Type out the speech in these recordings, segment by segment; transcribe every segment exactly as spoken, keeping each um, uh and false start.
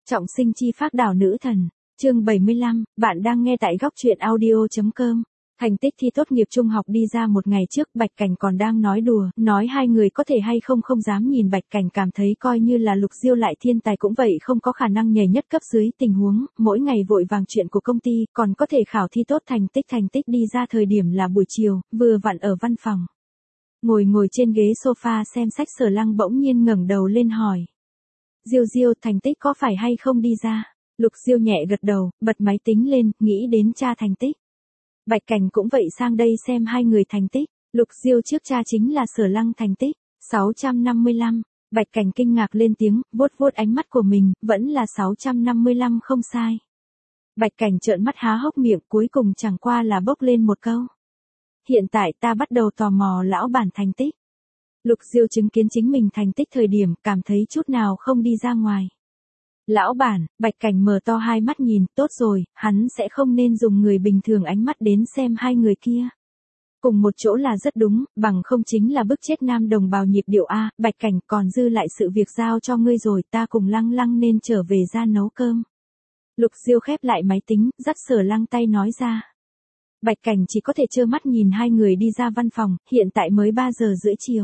Trọng sinh chi phác đảo nữ thần, chương bảy mươi lăm, bạn đang nghe tại góc truyện audio.com. Thành tích thi tốt nghiệp trung học đi ra một ngày trước, Bạch Cảnh còn đang nói đùa, nói hai người có thể hay không không dám nhìn. Bạch Cảnh cảm thấy coi như là Lục Diêu lại thiên tài cũng vậy không có khả năng nhảy nhất cấp dưới tình huống, mỗi ngày vội vàng chuyện của công ty, còn có thể khảo thi tốt thành tích thành tích đi ra thời điểm là buổi chiều, vừa vặn ở văn phòng. Ngồi ngồi trên ghế sofa xem sách Sở Lăng bỗng nhiên ngẩng đầu lên hỏi. Diêu Diêu, thành tích có phải hay không đi ra? Lục Diêu nhẹ gật đầu, bật máy tính lên, nghĩ đến tra thành tích. Bạch Cảnh cũng vậy sang đây xem hai người thành tích. Lục Diêu trước tra chính là Sở Lăng thành tích, sáu trăm năm mươi lăm. Bạch Cảnh kinh ngạc lên tiếng, vuốt vuốt ánh mắt của mình, vẫn là sáu trăm năm mươi lăm không sai. Bạch Cảnh trợn mắt há hốc miệng, cuối cùng chẳng qua là bốc lên một câu. Hiện tại ta bắt đầu tò mò lão bản thành tích. Lục Diêu chứng kiến chính mình thành tích thời điểm, cảm thấy chút nào không đi ra ngoài. Lão bản, Bạch Cảnh mở to hai mắt nhìn, tốt rồi, hắn sẽ không nên dùng người bình thường ánh mắt đến xem hai người kia. Cùng một chỗ là rất đúng, bằng không chính là bức chết nam đồng bào nhịp điệu A. Bạch Cảnh, còn dư lại sự việc giao cho ngươi rồi, ta cùng Lăng Lăng nên trở về ra nấu cơm. Lục Diêu khép lại máy tính, dắt Sở Lăng tay nói ra. Bạch Cảnh chỉ có thể trơ mắt nhìn hai người đi ra văn phòng, hiện tại mới ba giờ rưỡi chiều.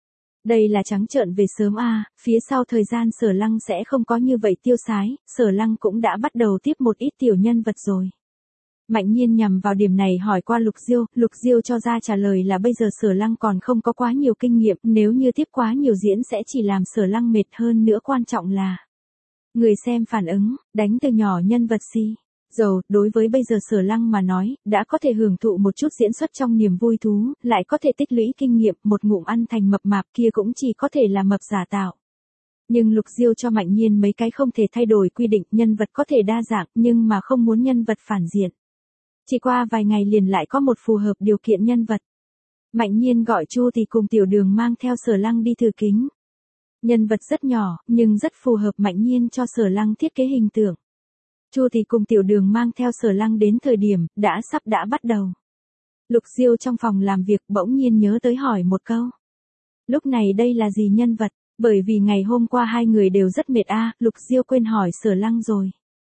Đây là trắng trợn về sớm a, phía sau thời gian Sở Lăng sẽ không có như vậy tiêu sái, Sở Lăng cũng đã bắt đầu tiếp một ít tiểu nhân vật rồi. Mạnh Nhiên nhằm vào điểm này hỏi qua Lục Diêu, Lục Diêu cho ra trả lời là bây giờ Sở Lăng còn không có quá nhiều kinh nghiệm, nếu như tiếp quá nhiều diễn sẽ chỉ làm Sở Lăng mệt hơn nữa, quan trọng là người xem phản ứng, đánh từ nhỏ nhân vật si. Dầu, đối với bây giờ Sở Lăng mà nói, đã có thể hưởng thụ một chút diễn xuất trong niềm vui thú, lại có thể tích lũy kinh nghiệm, một ngụm ăn thành mập mạp kia cũng chỉ có thể là mập giả tạo. Nhưng Lục Diêu cho Mạnh Nhiên mấy cái không thể thay đổi quy định, nhân vật có thể đa dạng, nhưng mà không muốn nhân vật phản diện. Chỉ qua vài ngày liền lại có một phù hợp điều kiện nhân vật. Mạnh Nhiên gọi Chu thì cùng Tiểu Đường mang theo Sở Lăng đi thử kính. Nhân vật rất nhỏ, nhưng rất phù hợp Mạnh Nhiên cho Sở Lăng thiết kế hình tượng. Chu thì cùng Tiểu Đường mang theo Sở Lăng đến thời điểm, đã sắp đã bắt đầu. Lục Diêu trong phòng làm việc bỗng nhiên nhớ tới hỏi một câu. Lúc này đây là gì nhân vật, bởi vì ngày hôm qua hai người đều rất mệt a. À, Lục Diêu quên hỏi Sở Lăng rồi.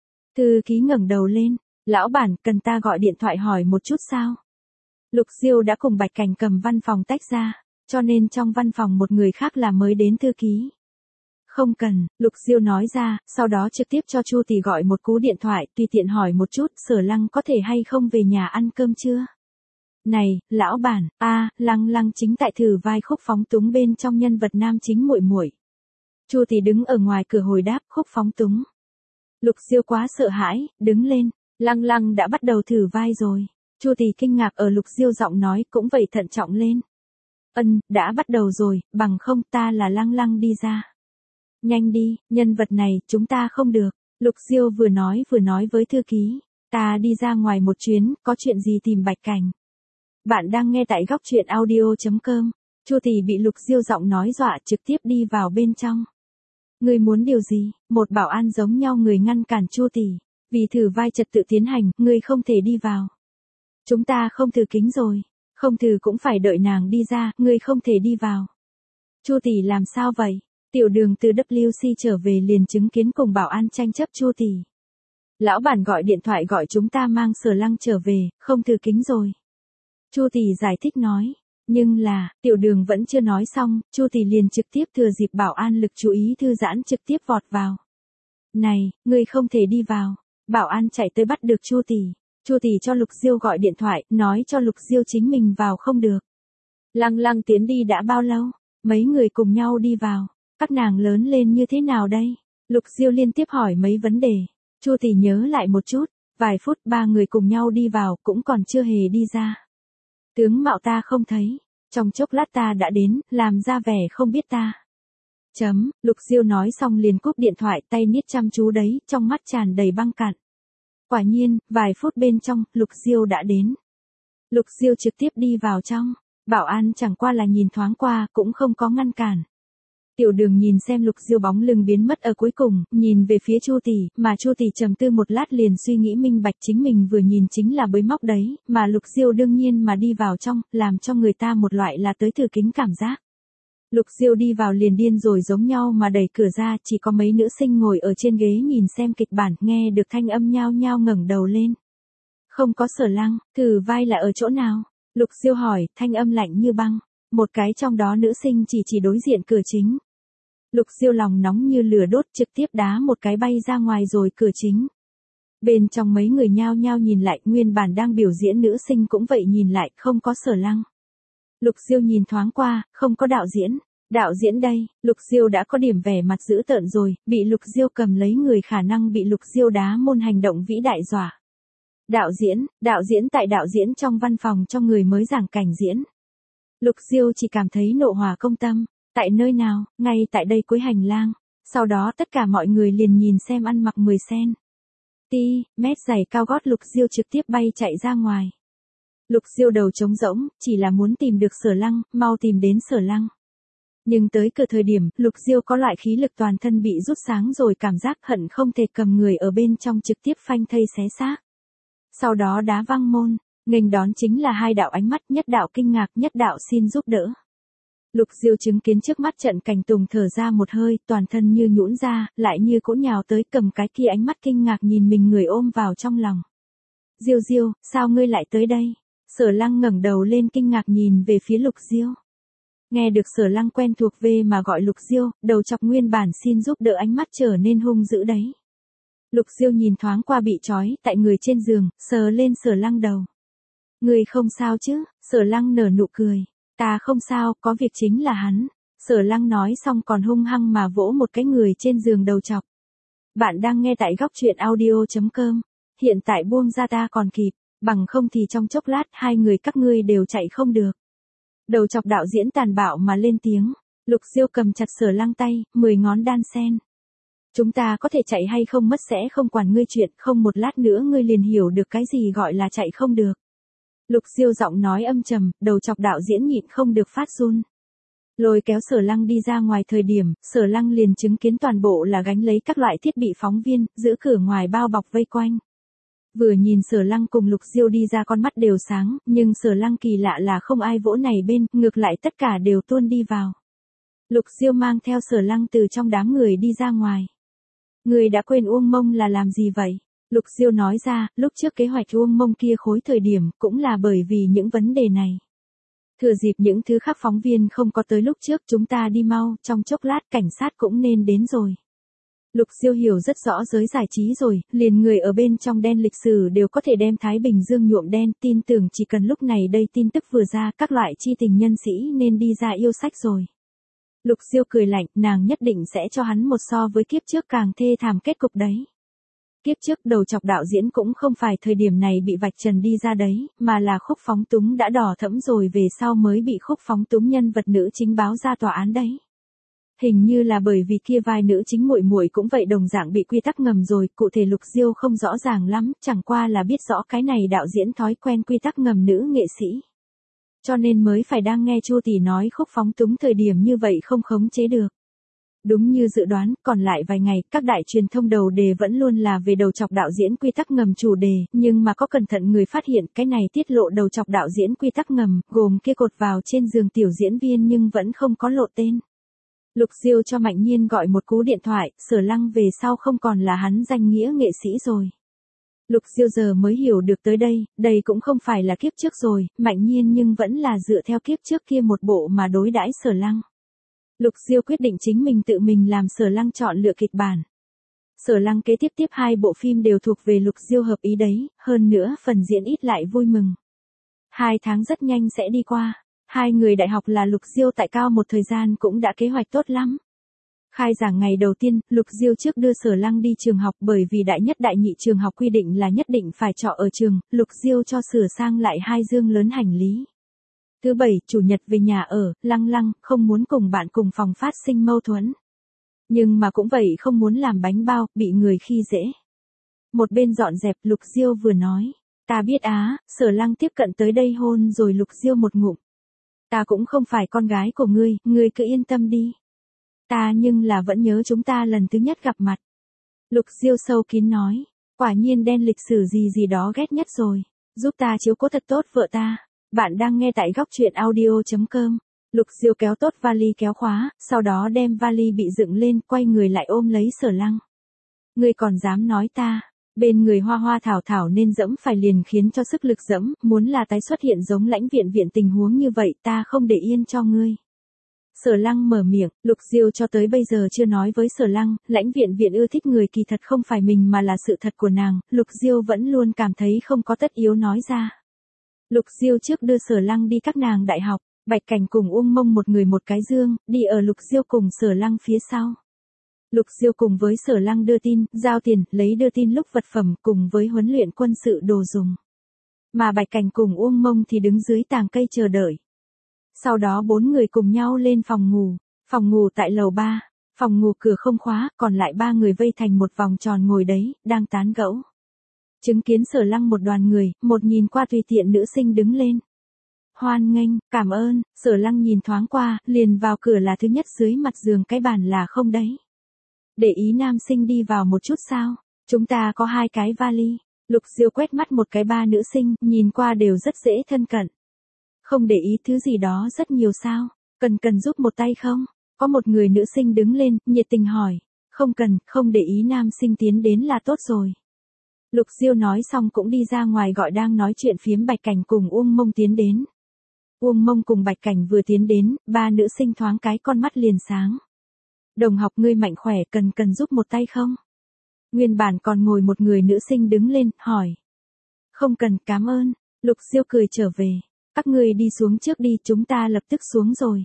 Thư ký ngẩng đầu lên, lão bản, cần ta gọi điện thoại hỏi một chút sao? Lục Diêu đã cùng Bạch Cảnh cầm văn phòng tách ra, cho nên trong văn phòng một người khác là mới đến thư ký. Không cần, Lục Diêu nói ra, sau đó trực tiếp cho Chu Tỷ gọi một cú điện thoại, tùy tiện hỏi một chút, Sở Lăng có thể hay không về nhà ăn cơm chưa? Này, lão bản, a, Lăng Lăng chính tại thử vai Khúc Phóng Túng bên trong nhân vật nam chính muội muội. Chu Tỷ đứng ở ngoài cửa hồi đáp, Khúc Phóng Túng. Lục Diêu quá sợ hãi, đứng lên, Lăng Lăng đã bắt đầu thử vai rồi. Chu Tỷ kinh ngạc ở Lục Diêu giọng nói, cũng vậy thận trọng lên. Ân, đã bắt đầu rồi, bằng không ta là Lăng Lăng đi ra. Nhanh đi, nhân vật này, chúng ta không được. Lục Diêu vừa nói vừa nói với thư ký. Ta đi ra ngoài một chuyến, có chuyện gì tìm Bạch Cảnh. Bạn đang nghe tại góc truyện audio.com. Chu Tỷ bị Lục Diêu giọng nói dọa, trực tiếp đi vào bên trong. Ngươi muốn điều gì? Một bảo an giống nhau người ngăn cản Chu Tỷ. Vì thử vai trật tự tiến hành, ngươi không thể đi vào. Chúng ta không thử kính rồi. Không thử cũng phải đợi nàng đi ra, ngươi không thể đi vào. Chu Tỷ làm sao vậy? Tiểu Đường từ W C trở về liền chứng kiến cùng bảo an tranh chấp Chu Tỷ. Lão bản gọi điện thoại gọi chúng ta mang Sở Lăng trở về, không thử kính rồi. Chu Tỷ giải thích nói, nhưng là, Tiểu Đường vẫn chưa nói xong, Chu Tỷ liền trực tiếp thừa dịp bảo an lực chú ý thư giãn trực tiếp vọt vào. Này, ngươi không thể đi vào. Bảo an chạy tới bắt được Chu Tỷ. Chu Tỷ cho Lục Diêu gọi điện thoại, nói cho Lục Diêu chính mình vào không được. Lăng Lăng tiến đi đã bao lâu? Mấy người cùng nhau đi vào. Các nàng lớn lên như thế nào đây? Lục Diêu liên tiếp hỏi mấy vấn đề. Chu Tỷ nhớ lại một chút, vài phút ba người cùng nhau đi vào cũng còn chưa hề đi ra. Tướng mạo ta không thấy, trong chốc lát ta đã đến, làm ra vẻ không biết ta. Chấm, Lục Diêu nói xong liền cúp điện thoại, tay niết chăm chú đấy, trong mắt tràn đầy băng cạn. Quả nhiên, vài phút bên trong, Lục Diêu đã đến. Lục Diêu trực tiếp đi vào trong, bảo an chẳng qua là nhìn thoáng qua, cũng không có ngăn cản. Tiểu Đường nhìn xem Lục Diêu bóng lưng biến mất ở cuối cùng, nhìn về phía Chu Tỷ, mà Chu Tỷ trầm tư một lát liền suy nghĩ minh bạch chính mình vừa nhìn chính là bới móc đấy, mà Lục Diêu đương nhiên mà đi vào trong, làm cho người ta một loại là tới thử kính cảm giác. Lục Diêu đi vào liền điên rồi giống nhau mà đẩy cửa ra, chỉ có mấy nữ sinh ngồi ở trên ghế nhìn xem kịch bản, nghe được thanh âm nhao nhao ngẩng đầu lên. Không có Sở Lăng, thử vai là ở chỗ nào? Lục Diêu hỏi, thanh âm lạnh như băng. Một cái trong đó nữ sinh chỉ chỉ đối diện cửa chính. Lục Diêu lòng nóng như lửa đốt, trực tiếp đá một cái bay ra ngoài rồi cửa chính. Bên trong mấy người nhao nhao nhìn lại, nguyên bản đang biểu diễn nữ sinh cũng vậy nhìn lại, không có Sở Lăng. Lục Diêu nhìn thoáng qua, không có đạo diễn. Đạo diễn đây, Lục Diêu đã có điểm vẻ mặt dữ tợn rồi, bị Lục Diêu cầm lấy người khả năng bị Lục Diêu đá môn hành động vĩ đại dọa. Đạo diễn, đạo diễn tại đạo diễn trong văn phòng cho người mới giảng cảnh diễn. Lục Diêu chỉ cảm thấy nộ hỏa công tâm, tại nơi nào, ngay tại đây cuối hành lang. Sau đó tất cả mọi người liền nhìn xem ăn mặc mười xen ti mét giày cao gót Lục Diêu trực tiếp bay chạy ra ngoài. Lục Diêu đầu trống rỗng, chỉ là muốn tìm được Sở Lăng, mau tìm đến Sở Lăng. Nhưng tới cửa thời điểm, Lục Diêu có loại khí lực toàn thân bị rút sáng rồi cảm giác hận không thể cầm người ở bên trong trực tiếp phanh thây xé xác. Sau đó đá văng môn, nghênh đón chính là hai đạo ánh mắt, nhất đạo kinh ngạc, nhất đạo xin giúp đỡ. Lục Diêu chứng kiến trước mắt trận cảnh tùng thở ra một hơi, toàn thân như nhũn ra, lại như cỗ nhào tới cầm cái kia ánh mắt kinh ngạc nhìn mình người ôm vào trong lòng. Diêu Diêu, sao ngươi lại tới đây? Sở Lăng ngẩng đầu lên kinh ngạc nhìn về phía Lục Diêu. Nghe được Sở Lăng quen thuộc về mà gọi Lục Diêu, đầu chọc nguyên bản xin giúp đỡ ánh mắt trở nên hung dữ đấy. Lục Diêu nhìn thoáng qua bị trói tại người trên giường, sờ lên Sở Lăng đầu. Người không sao chứ? Sở Lăng nở nụ cười. Ta không sao, có việc chính là hắn. Sở Lăng nói xong còn hung hăng mà vỗ một cái người trên giường đầu chọc. Bạn đang nghe tại góc truyện audio chấm com. Hiện tại buông ra ta còn kịp, bằng không thì trong chốc lát hai người các ngươi đều chạy không được. Đầu chọc đạo diễn tàn bạo mà lên tiếng. Lục Diêu cầm chặt Sở Lăng tay, mười ngón đan sen. Chúng ta có thể chạy hay không mất sẽ không quản ngươi chuyện, không một lát nữa ngươi liền hiểu được cái gì gọi là chạy không được. Lục Diêu giọng nói âm trầm, đầu chọc đạo diễn nhịn không được phát run. Lôi kéo Sở Lăng đi ra ngoài thời điểm, Sở Lăng liền chứng kiến toàn bộ là gánh lấy các loại thiết bị phóng viên, giữ cửa ngoài bao bọc vây quanh. Vừa nhìn Sở Lăng cùng Lục Diêu đi ra con mắt đều sáng, nhưng Sở Lăng kỳ lạ là không ai vỗ này bên, ngược lại tất cả đều tuôn đi vào. Lục Diêu mang theo Sở Lăng từ trong đám người đi ra ngoài. Người đã quên Uông Mông là làm gì vậy? Lục Diêu nói ra, lúc trước kế hoạch Uông Mông kia khối thời điểm, cũng là bởi vì những vấn đề này. Thừa dịp những thứ khác phóng viên không có tới lúc trước chúng ta đi mau, trong chốc lát cảnh sát cũng nên đến rồi. Lục Diêu hiểu rất rõ giới giải trí rồi, liền người ở bên trong đen lịch sử đều có thể đem Thái Bình Dương nhuộm đen, tin tưởng chỉ cần lúc này đây tin tức vừa ra các loại chi tình nhân sĩ nên đi ra yêu sách rồi. Lục Diêu cười lạnh, nàng nhất định sẽ cho hắn một so với kiếp trước càng thê thảm kết cục đấy. Kiếp trước đầu chọc đạo diễn cũng không phải thời điểm này bị vạch trần đi ra đấy, mà là Khúc Phóng Túng đã đỏ thẫm rồi về sau mới bị Khúc Phóng Túng nhân vật nữ chính báo ra tòa án đấy. Hình như là bởi vì kia vai nữ chính muội muội cũng vậy đồng dạng bị quy tắc ngầm rồi, cụ thể Lục Diêu không rõ ràng lắm, chẳng qua là biết rõ cái này đạo diễn thói quen quy tắc ngầm nữ nghệ sĩ. Cho nên mới phải đang nghe Chu tỷ nói Khúc Phóng Túng thời điểm như vậy không khống chế được. Đúng như dự đoán, còn lại vài ngày, các đại truyền thông đầu đề vẫn luôn là về đầu chọc đạo diễn quy tắc ngầm chủ đề, nhưng mà có cẩn thận người phát hiện cái này tiết lộ đầu chọc đạo diễn quy tắc ngầm, gồm kia cột vào trên giường tiểu diễn viên nhưng vẫn không có lộ tên. Lục Diêu cho Mạnh Nhiên gọi một cú điện thoại, Sở Lăng về sau không còn là hắn danh nghĩa nghệ sĩ rồi. Lục Diêu giờ mới hiểu được tới đây, đây cũng không phải là kiếp trước rồi, Mạnh Nhiên nhưng vẫn là dựa theo kiếp trước kia một bộ mà đối đãi Sở Lăng. Lục Diêu quyết định chính mình tự mình làm Sở Lăng chọn lựa kịch bản. Sở Lăng kế tiếp tiếp hai bộ phim đều thuộc về Lục Diêu hợp ý đấy, hơn nữa phần diễn ít lại vui mừng. Hai tháng rất nhanh sẽ đi qua, hai người đại học là Lục Diêu tại cao một thời gian cũng đã kế hoạch tốt lắm. Khai giảng ngày đầu tiên, Lục Diêu trước đưa Sở Lăng đi trường học bởi vì đại nhất đại nhị trường học quy định là nhất định phải trọ ở trường, Lục Diêu cho sửa sang lại hai dương lớn hành lý. Thứ bảy, chủ nhật về nhà ở, Lăng Lăng, không muốn cùng bạn cùng phòng phát sinh mâu thuẫn. Nhưng mà cũng vậy không muốn làm bánh bao, bị người khi dễ. Một bên dọn dẹp, Lục Diêu vừa nói, ta biết á, Sở Lăng tiếp cận tới đây hôn rồi Lục Diêu một ngụm. Ta cũng không phải con gái của ngươi, ngươi cứ yên tâm đi. Ta nhưng là vẫn nhớ chúng ta lần thứ nhất gặp mặt. Lục Diêu sâu kín nói, quả nhiên đen lịch sử gì gì đó ghét nhất rồi, giúp ta chiếu cố thật tốt vợ ta. Bạn đang nghe tại góc truyện audio chấm com. Lục Diêu kéo tốt vali kéo khóa, sau đó đem vali bị dựng lên, quay người lại ôm lấy Sở Lăng. Ngươi còn dám nói ta, bên người hoa hoa thảo thảo nên dẫm phải liền khiến cho sức lực dẫm, muốn là tái xuất hiện giống Lãnh Viện Viện tình huống như vậy ta không để yên cho ngươi. Sở Lăng mở miệng, Lục Diêu cho tới bây giờ chưa nói với Sở Lăng, Lãnh Viện Viện ưa thích người kỳ thật không phải mình mà là sự thật của nàng, Lục Diêu vẫn luôn cảm thấy không có tất yếu nói ra. Lục Diêu trước đưa Sở Lăng đi các nàng đại học, Bạch Cảnh cùng Uông Mông một người một cái dương, đi ở Lục Diêu cùng Sở Lăng phía sau. Lục Diêu cùng với Sở Lăng đưa tin, giao tiền, lấy đưa tin lúc vật phẩm cùng với huấn luyện quân sự đồ dùng. Mà Bạch Cảnh cùng Uông Mông thì đứng dưới tàng cây chờ đợi. Sau đó bốn người cùng nhau lên phòng ngủ, phòng ngủ tại lầu ba, phòng ngủ cửa không khóa, còn lại ba người vây thành một vòng tròn ngồi đấy, đang tán gẫu. Chứng kiến Sở Lăng một đoàn người, một nhìn qua tùy tiện nữ sinh đứng lên. Hoan nghênh, cảm ơn, Sở Lăng nhìn thoáng qua, liền vào cửa là thứ nhất dưới mặt giường cái bàn là không đấy. Để ý nam sinh đi vào một chút sao, chúng ta có hai cái vali. Lục Diêu quét mắt một cái ba nữ sinh, nhìn qua đều rất dễ thân cận. Không để ý thứ gì đó rất nhiều sao, cần cần giúp một tay không? Có một người nữ sinh đứng lên, nhiệt tình hỏi. Không cần, không để ý nam sinh tiến đến là tốt rồi. Lục Diêu nói xong cũng đi ra ngoài gọi đang nói chuyện phiếm Bạch Cảnh cùng Uông Mông tiến đến. Uông Mông cùng Bạch Cảnh vừa tiến đến, ba nữ sinh thoáng cái con mắt liền sáng. Đồng học ngươi mạnh khỏe, cần cần giúp một tay không? Nguyên bản còn ngồi một người nữ sinh đứng lên, hỏi. Không cần, cảm ơn. Lục Diêu cười trở về. Các ngươi đi xuống trước đi, chúng ta lập tức xuống rồi.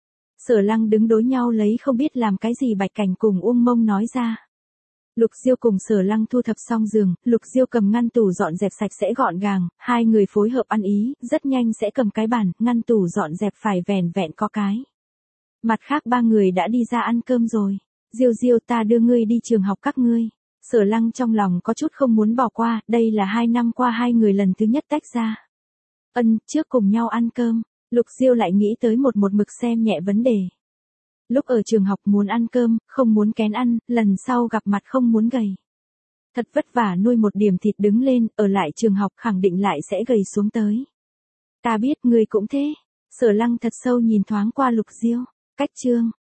Sở Lăng đứng đối nhau lấy không biết làm cái gì Bạch Cảnh cùng Uông Mông nói ra. Lục Diêu cùng Sở Lăng thu thập xong giường, Lục Diêu cầm ngăn tủ dọn dẹp sạch sẽ gọn gàng, hai người phối hợp ăn ý, rất nhanh sẽ cầm cái bàn, ngăn tủ dọn dẹp phải vẻn vẹn có cái. Mặt khác ba người đã đi ra ăn cơm rồi. Diêu Diêu ta đưa ngươi đi trường học các ngươi. Sở Lăng trong lòng có chút không muốn bỏ qua, đây là hai năm qua hai người lần thứ nhất tách ra. Ân, trước cùng nhau ăn cơm, Lục Diêu lại nghĩ tới một một mực xem nhẹ vấn đề. Lúc ở trường học muốn ăn cơm, không muốn kén ăn, lần sau gặp mặt không muốn gầy. Thật vất vả nuôi một điểm thịt đứng lên, ở lại trường học khẳng định lại sẽ gầy xuống tới. Ta biết ngươi cũng thế. Sở Lăng thật sâu nhìn thoáng qua Lục Diêu. Cách chương